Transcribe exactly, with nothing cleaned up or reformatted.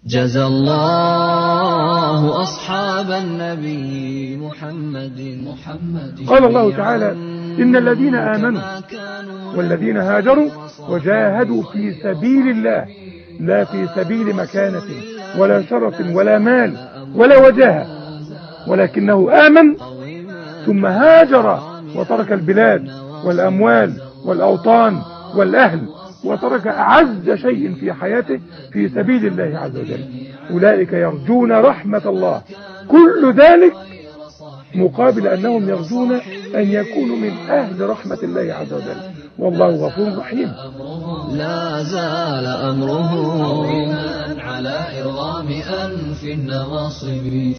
جزى الله أصحاب النبي محمد محمد. قال الله تعالى: إن الذين آمنوا والذين هاجروا وجاهدوا في سبيل الله، لا في سبيل مكانة ولا شرف ولا مال ولا وجاهة، ولكنه آمن ثم هاجر وترك البلاد والأموال والأوطان والأهل وترك أعز شيء في حياته في سبيل الله عز وجل، أولئك يرجون رحمة الله. كل ذلك مقابل أنهم يرجون أن يكونوا من أهل رحمة الله عز وجل، والله غفور رحيم. لا زال أمره على إرغام أنف النواصب